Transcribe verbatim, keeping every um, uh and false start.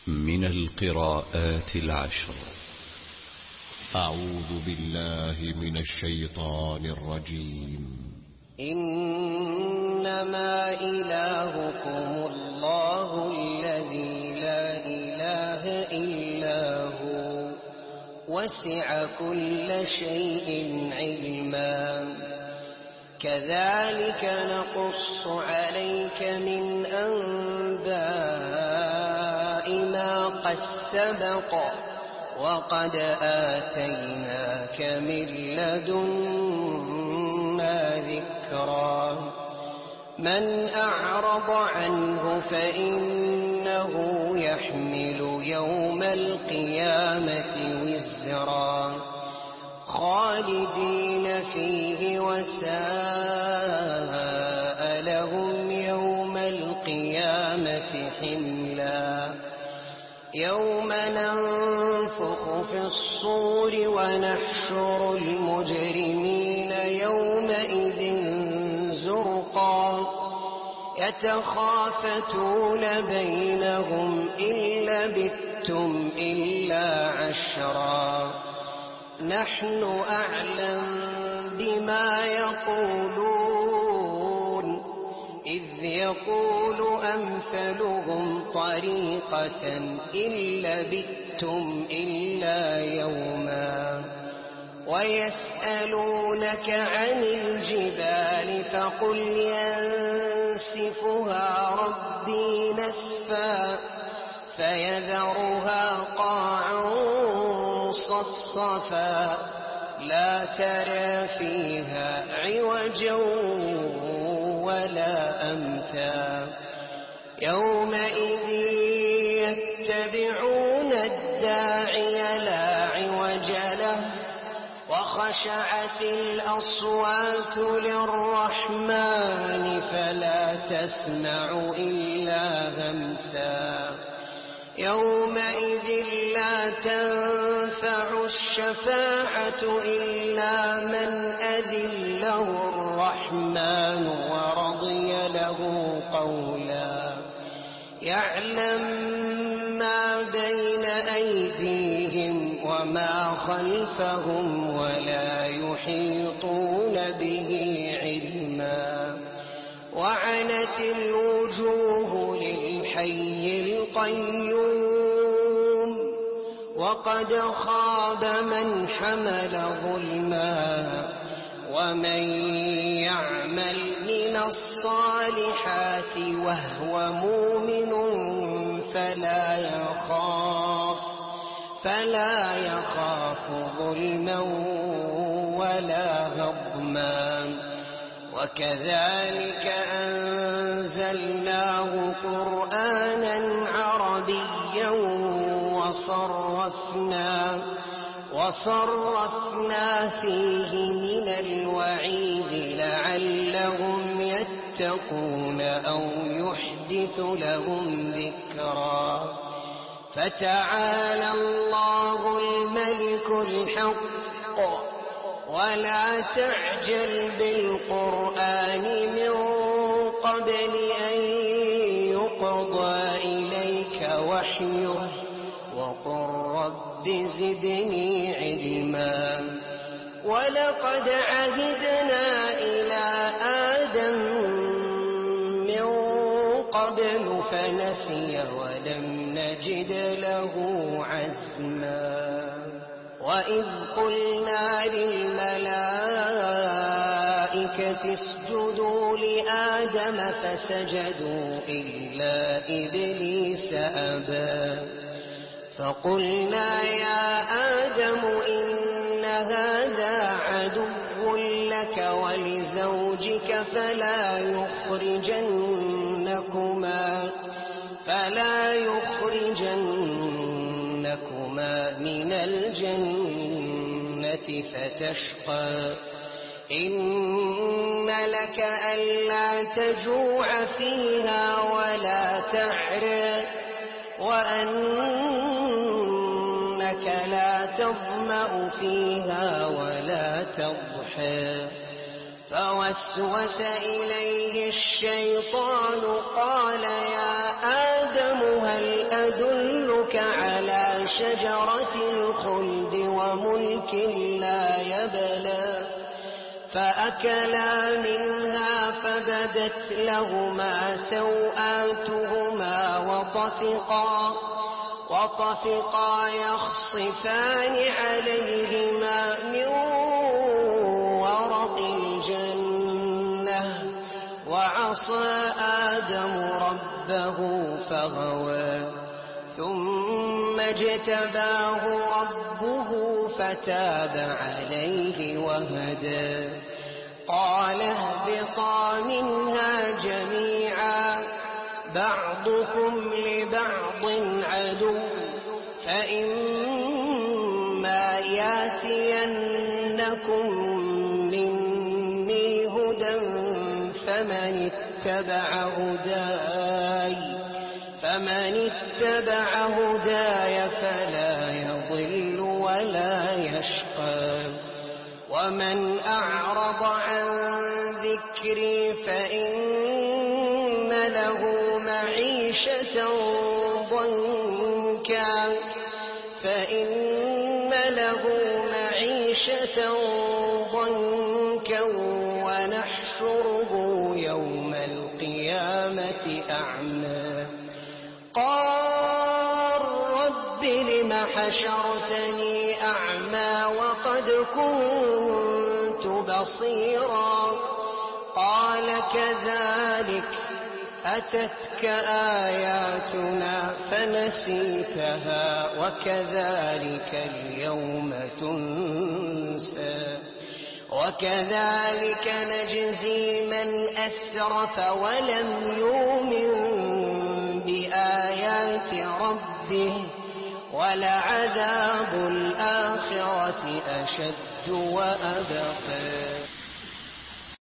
من القراءات العشر. أعوذ بالله من الشيطان الرجيم. إنما إلهكم الله الذي لا إله إلا هو وسع كل شيء علما كذلك نقص عليك من أنباء ما قد سبق وقد آتيناك من لدنا ذكرا من أعرض عنه فإنه يحمل يوم القيامة وزرا خالدين فيه وساء لهم يوم القيامة حملا يوم ننفخ في الصور ونحشر المجرمين يومئذ زرقا يتخافتون بينهم إن لبثتم إلا عشرا نحن أعلم بما يقولون إذ يقول أمثلهم طريقة إن لبثتم إلا يوما ويسألونك عن الجبال فقل ينسفها ربي نسفا فيذرها قاعا صفصفا لا ترى فيها عوجا ولا أمتا يومئذ يتبعون الداعي لا عوج له وخشعت الأصوات للرحمن فلا تسمع إلا همسا يومئذ لا تنفع الشفاعة إلا من أذن له الرحمن ورضي له قولا يعلم ما بين أيديهم وما خلفهم ولا يحيطون به علما وعنت الوجوه للحي القيوم وقد خاب من حمل ظلما ومن يعمل من الصالحات وهو مؤمن فلا يخاف فلا يخاف ظلما ولا هضما وكذلك أنزلناه قرآنا عربيا وصرفنا وصرفنا فيه من الوعيد لعلهم يتقون أو يحدث لهم ذكرا فتعالى الله الملك الحق ولا تعجل بالقرآن من قبل أن يقضى إليك وحيه وقل رب زدني علما ولقد عهدنا إلى آدم من قبل فنسي ولم نجد له عزما وإذ قلنا للملائكة اسجدوا لآدم فسجدوا إلا إبليس أبى فقلنا يا آدم إن هذا عدو لك ولزوجك فلا يخرجنكما فلا يخرجنكما من الجنة فتشقى إن لك ألا تجوع فيها ولا تحرى وأنك لا تظمأ فيها ولا تضحى فوسوس إليه الشيطان قال يا آدم هل أدلك على شجرة الخلد وملك لا يبلى فأكلا منها فبدت لهما سوآتهما وطفقا وطفقا يخصفان عليهما من ورق الجنة وعصى آدم ربه فغوى ثم اجتباه ربه فتاب عليه وهدى قال اهبطا منها جميعا بعضكم لبعض عدو فإما ياتينكم مني هدى فمن اتبع هداي فمن اتبع هداي فلا يضل ولا يشقى ومن أعرض عن ذكري فإن له معيشة ضنكا فإن له معيشة ضنكا ونحشره يوم القيامة أعمى قال رب لم حشرتني أعمى وقد كنت بصيرا قال كذلك أتتك آياتنا فنسيتها وكذلك اليوم تنسى وكذلك نجزي من أسرف ولم يؤمن بآيات ربه ولعذاب الآخرة أشد وأبقى